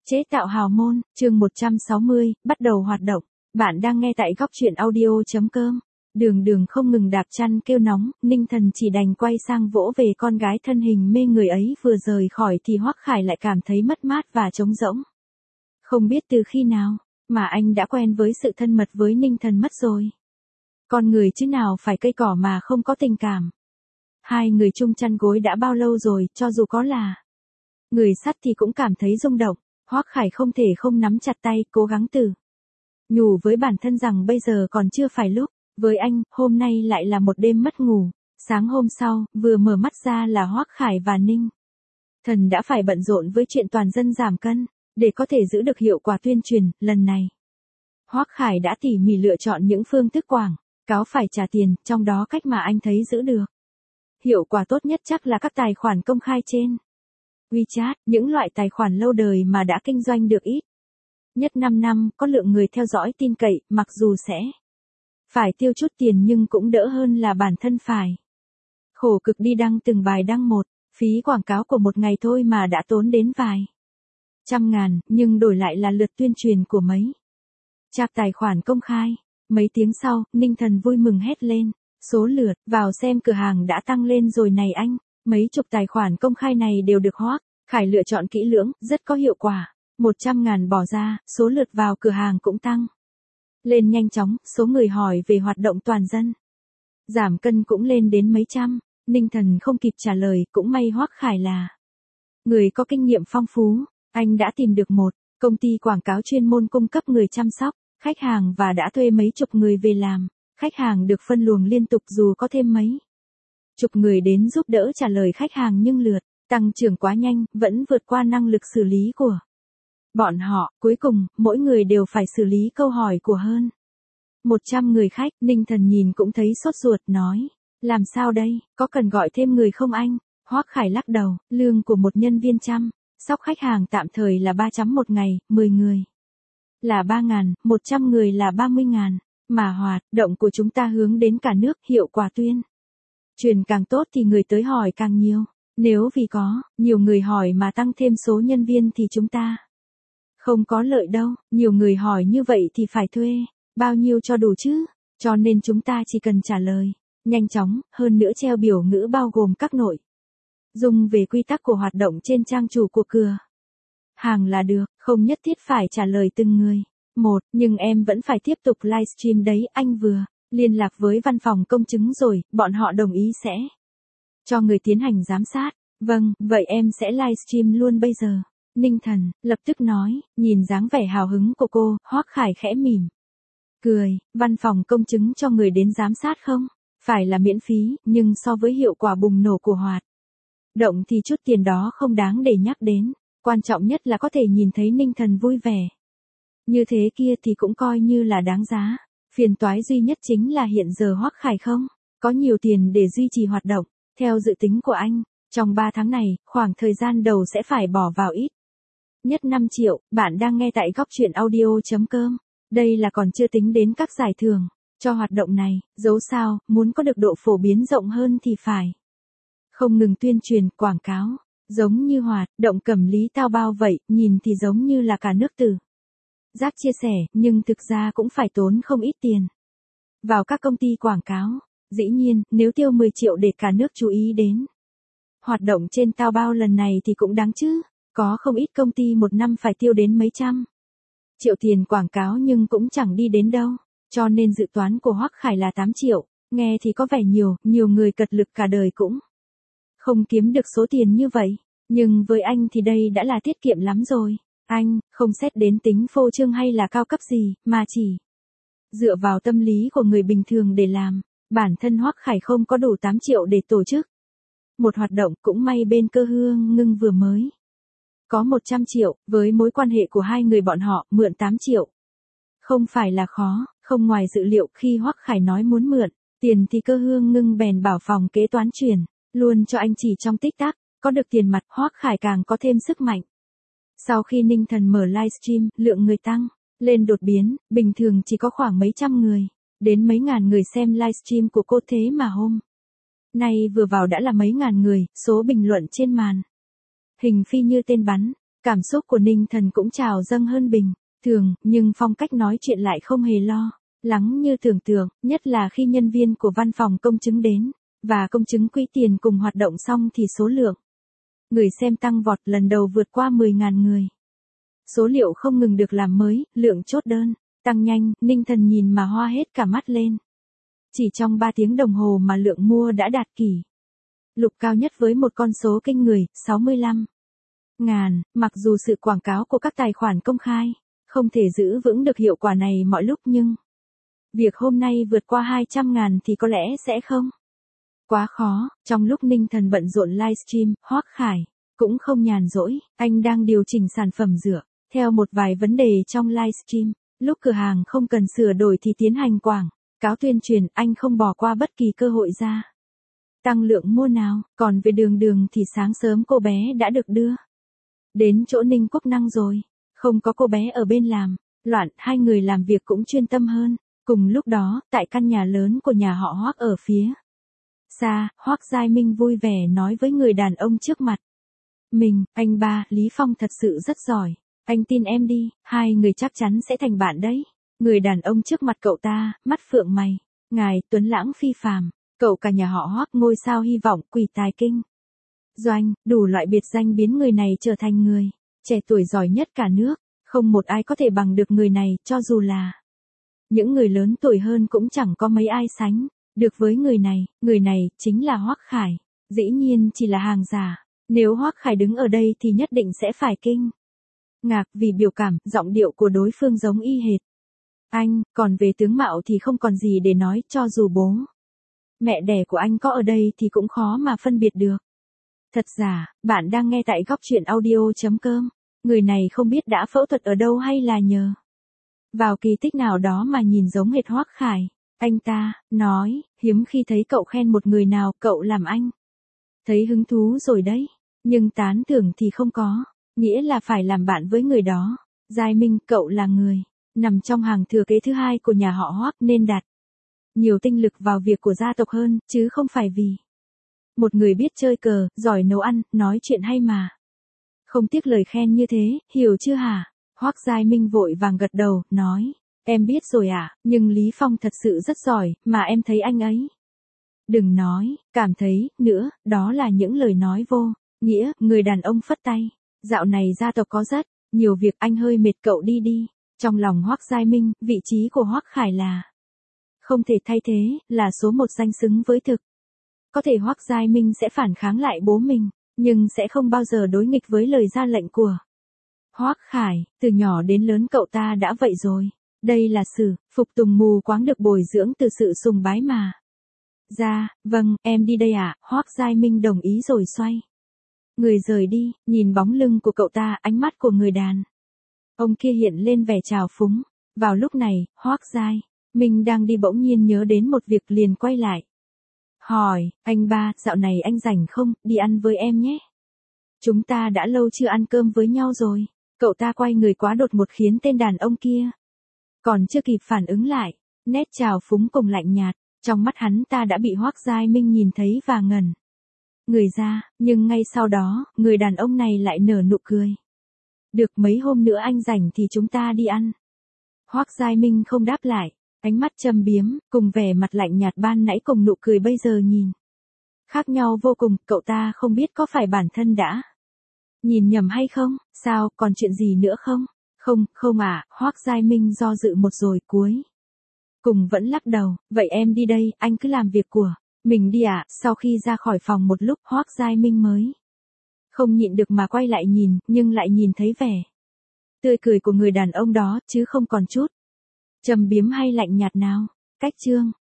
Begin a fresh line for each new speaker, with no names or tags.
Chế tạo hào môn, chương 160, bắt đầu hoạt động. Bạn đang nghe tại góc truyện audio.com. Đường Đường không ngừng đạp chăn kêu nóng, Ninh Thần chỉ đành quay sang vỗ về con gái thân hình mê người ấy vừa rời khỏi thì Hoắc Khải lại cảm thấy mất mát và trống rỗng. Không biết từ khi nào, mà anh đã quen với sự thân mật với Ninh Thần mất rồi. Con người chứ nào phải cây cỏ mà không có tình cảm. Hai người chung chăn gối đã bao lâu rồi, cho dù có là người sắt thì cũng cảm thấy rung động. Hoắc Khải không thể không nắm chặt tay, cố gắng tự nhủ với bản thân rằng bây giờ còn chưa phải lúc. Với anh, hôm nay lại là một đêm mất ngủ. Sáng hôm sau, vừa mở mắt ra là Hoắc Khải và Ninh Thần đã phải bận rộn với chuyện toàn dân giảm cân. Để có thể giữ được hiệu quả tuyên truyền, lần này Hoắc Khải đã tỉ mỉ lựa chọn những phương thức quảng cáo phải trả tiền, trong đó cách mà anh thấy giữ được hiệu quả tốt nhất chắc là các tài khoản công khai trên WeChat, những loại tài khoản lâu đời mà đã kinh doanh được ít nhất 5 năm, có lượng người theo dõi tin cậy, mặc dù sẽ phải tiêu chút tiền nhưng cũng đỡ hơn là bản thân phải khổ cực đi đăng từng bài đăng một. Phí quảng cáo của một ngày thôi mà đã tốn đến vài trăm ngàn, nhưng đổi lại là lượt tuyên truyền của mấy chạc tài khoản công khai. Mấy tiếng sau, Ninh Thần vui mừng hét lên, số lượt vào xem cửa hàng đã tăng lên rồi này anh. Mấy chục tài khoản công khai này đều được Hoắc Khải lựa chọn kỹ lưỡng, rất có hiệu quả. 100.000 bỏ ra, số lượt vào cửa hàng cũng tăng lên nhanh chóng, số người hỏi về hoạt động toàn dân giảm cân cũng lên đến mấy trăm. Ninh Thần không kịp trả lời, cũng may Hoắc Khải là người có kinh nghiệm phong phú. Anh đã tìm được một công ty quảng cáo chuyên môn cung cấp người chăm sóc khách hàng và đã thuê mấy chục người về làm. Khách hàng được phân luồng liên tục, dù có thêm mấy chục người đến giúp đỡ trả lời khách hàng nhưng lượt tăng trưởng quá nhanh, vẫn vượt qua năng lực xử lý của bọn họ. Cuối cùng, mỗi người đều phải xử lý câu hỏi của hơn 100 người khách. Ninh Thần nhìn cũng thấy sốt ruột, nói, làm sao đây, có cần gọi thêm người không anh? Hoắc Khải lắc đầu, lương của một nhân viên chăm sóc khách hàng tạm thời là 300 một ngày, 10 người là 3.000, 100 người là 30.000. Mà hoạt động của chúng ta hướng đến cả nước, hiệu quả tuyên truyền càng tốt thì người tới hỏi càng nhiều. Nếu vì có nhiều người hỏi mà tăng thêm số nhân viên thì chúng ta không có lợi đâu. Nhiều người hỏi như vậy thì phải thuê bao nhiêu cho đủ chứ? Cho nên chúng ta chỉ cần trả lời nhanh chóng, hơn nữa treo biểu ngữ bao gồm các nội dung về quy tắc của hoạt động trên trang chủ của cửa hàng là được, không nhất thiết phải trả lời từng người một. Nhưng em vẫn phải tiếp tục livestream đấy, anh vừa liên lạc với văn phòng công chứng rồi, bọn họ đồng ý sẽ cho người tiến hành giám sát. Vâng, vậy em sẽ livestream luôn bây giờ. Ninh Thần lập tức nói, nhìn dáng vẻ hào hứng của cô, Hoắc Khải khẽ mỉm cười. Văn phòng công chứng cho người đến giám sát không phải là miễn phí, nhưng so với hiệu quả bùng nổ của hoạt động thì chút tiền đó không đáng để nhắc đến. Quan trọng nhất là có thể nhìn thấy Ninh Thần vui vẻ như thế kia thì cũng coi như là đáng giá. Phiền toái duy nhất chính là hiện giờ Hoắc Khải không có nhiều tiền để duy trì hoạt động. Theo dự tính của anh, trong 3 tháng này, khoảng thời gian đầu sẽ phải bỏ vào ít nhất 5 triệu. Bạn đang nghe tại góc truyện audio.com. Đây là còn chưa tính đến các giải thưởng cho hoạt động này. Dẫu sao, muốn có được độ phổ biến rộng hơn thì phải không ngừng tuyên truyền, quảng cáo. Giống như hoạt động Cẩm Lý Tao Bao vậy, nhìn thì giống như là cả nước tự giác chia sẻ, nhưng thực ra cũng phải tốn không ít tiền vào các công ty quảng cáo. Dĩ nhiên, nếu tiêu 10 triệu để cả nước chú ý đến hoạt động trên Tao Bao lần này thì cũng đáng chứ. Có không ít công ty một năm phải tiêu đến mấy trăm triệu tiền quảng cáo nhưng cũng chẳng đi đến đâu. Cho nên dự toán của Hoắc Khải là 8 triệu. Nghe thì có vẻ nhiều người cật lực cả đời cũng không kiếm được số tiền như vậy. Nhưng với anh thì đây đã là tiết kiệm lắm rồi. Anh không xét đến tính phô trương hay là cao cấp gì, mà chỉ dựa vào tâm lý của người bình thường để làm. Bản thân Hoắc Khải không có đủ 8 triệu để tổ chức một hoạt động. Cũng may bên Cơ Hương Ngưng vừa mới có 100 triệu, với mối quan hệ của hai người bọn họ, mượn 8 triệu không phải là khó. Không ngoài dự liệu, khi Hoắc Khải nói muốn mượn tiền thì Cơ Hương Ngưng bèn bảo phòng kế toán chuyển luôn cho anh chỉ trong tích tắc. Có được tiền mặt, Hoắc Khải càng có thêm sức mạnh. Sau khi Ninh Thần mở livestream, lượng người tăng lên đột biến. Bình thường chỉ có khoảng mấy trăm người đến mấy ngàn người xem livestream của cô, thế mà hôm nay vừa vào đã là mấy ngàn người. Số bình luận trên màn hình phi như tên bắn. Cảm xúc của Ninh Thần cũng trào dâng hơn bình thường, nhưng phong cách nói chuyện lại không hề lo lắng như tưởng tượng, nhất là khi nhân viên của văn phòng công chứng đến, và công chứng quỹ tiền cùng hoạt động xong thì số lượng người xem tăng vọt, lần đầu vượt qua 10.000 người. Số liệu không ngừng được làm mới, lượng chốt đơn tăng nhanh, Ninh Thần nhìn mà hoa hết cả mắt lên. Chỉ trong 3 tiếng đồng hồ mà lượng mua đã đạt kỷ lục cao nhất với một con số kinh người, 65.000, mặc dù sự quảng cáo của các tài khoản công khai không thể giữ vững được hiệu quả này mọi lúc, nhưng việc hôm nay vượt qua 200.000 thì có lẽ sẽ không quá khó. Trong lúc Ninh Thần bận rộn livestream, Hoắc Khải cũng không nhàn rỗi, anh đang điều chỉnh sản phẩm dựa theo một vài vấn đề trong livestream. Lúc cửa hàng không cần sửa đổi thì tiến hành quảng cáo tuyên truyền, anh không bỏ qua bất kỳ cơ hội ra tăng lượng mua nào. Còn về Đường Đường thì sáng sớm cô bé đã được đưa đến chỗ Ninh Quốc Năng rồi. Không có cô bé ở bên làm loạn, hai người làm việc cũng chuyên tâm hơn. Cùng lúc đó, tại căn nhà lớn của nhà họ Hoắc ở phía xa, Hoắc Giai Minh vui vẻ nói với người đàn ông trước mặt mình, anh ba, Lý Phong thật sự rất giỏi. Anh tin em đi, hai người chắc chắn sẽ thành bạn đấy. Người đàn ông trước mặt cậu ta, mắt phượng mày, ngài tuấn lãng phi phàm, cậu cả nhà họ Hoắc ngôi sao hy vọng, quỷ tài kinh doanh, đủ loại biệt danh biến người này trở thành người trẻ tuổi giỏi nhất cả nước. Không một ai có thể bằng được người này, cho dù là những người lớn tuổi hơn cũng chẳng có mấy ai sánh được với người này. Người này chính là Hoắc Khải. Dĩ nhiên chỉ là hàng giả. Nếu Hoắc Khải đứng ở đây thì nhất định sẽ phải kinh ngạc vì biểu cảm, giọng điệu của đối phương giống y hệt anh. Còn về tướng mạo thì không còn gì để nói, cho dù bố mẹ đẻ của anh có ở đây thì cũng khó mà phân biệt được thật giả. Bạn đang nghe tại góc truyện audio.com. Người này không biết đã phẫu thuật ở đâu hay là nhờ vào kỳ tích nào đó mà nhìn giống hệt Hoắc Khải. Anh ta nói, hiếm khi thấy cậu khen một người nào, cậu làm anh thấy hứng thú rồi đấy. Nhưng tán thưởng thì không có nghĩa là phải làm bạn với người đó. Giai Minh, cậu là người nằm trong hàng thừa kế thứ hai của nhà họ Hoắc nên đặt nhiều tinh lực vào việc của gia tộc hơn, chứ không phải vì một người biết chơi cờ, giỏi nấu ăn, nói chuyện hay mà không tiếc lời khen như thế, hiểu chưa hả? Hoắc Giai Minh vội vàng gật đầu, nói, em biết rồi ạ, nhưng Lý Phong thật sự rất giỏi, mà em thấy anh ấy. Đừng nói, cảm thấy, nữa, đó là những lời nói vô nghĩa. Người đàn ông phất tay. Dạo này gia tộc có rất nhiều việc, anh hơi mệt, cậu đi đi. Trong lòng Hoắc Giai Minh, vị trí của Hoắc Khải là không thể thay thế, là số một danh xứng với thực. Có thể Hoắc Giai Minh sẽ phản kháng lại bố mình, nhưng sẽ không bao giờ đối nghịch với lời ra lệnh của Hoắc Khải. Từ nhỏ đến lớn cậu ta đã vậy rồi. Đây là sự phục tùng mù quáng được bồi dưỡng từ sự sùng bái mà ra. Vâng, em đi đây ạ. Hoắc Giai Minh đồng ý rồi xoay người rời đi. Nhìn bóng lưng của cậu ta, ánh mắt của người đàn ông kia hiện lên vẻ trào phúng. Vào lúc này, Hoắc Giai Minh đang đi bỗng nhiên nhớ đến một việc, liền quay lại hỏi, anh ba, dạo này anh rảnh không, đi ăn với em nhé. Chúng ta đã lâu chưa ăn cơm với nhau rồi. Cậu ta quay người quá đột ngột khiến tên đàn ông kia còn chưa kịp phản ứng lại. Nét trào phúng cùng lạnh nhạt trong mắt hắn ta đã bị Hoắc Giai Minh nhìn thấy và ngẩn người ra. Nhưng ngay sau đó, người đàn ông này lại nở nụ cười. Được, mấy hôm nữa anh rảnh thì chúng ta đi ăn. Hoắc Giai Minh không đáp lại. Ánh mắt châm biếm, cùng vẻ mặt lạnh nhạt ban nãy cùng nụ cười bây giờ nhìn khác nhau vô cùng. Cậu ta không biết có phải bản thân đã nhìn nhầm hay không. Sao, còn chuyện gì nữa không? Không ạ. Hoắc Giai Minh do dự một rồi cuối cùng vẫn lắc đầu. Vậy em đi đây, anh cứ làm việc của mình đi ạ. Sau khi ra khỏi phòng một lúc, Hoắc Giai Minh mới không nhịn được mà quay lại nhìn, nhưng lại nhìn thấy vẻ tươi cười của người đàn ông đó, chứ không còn chút châm biếm hay lạnh nhạt nào. Cách chương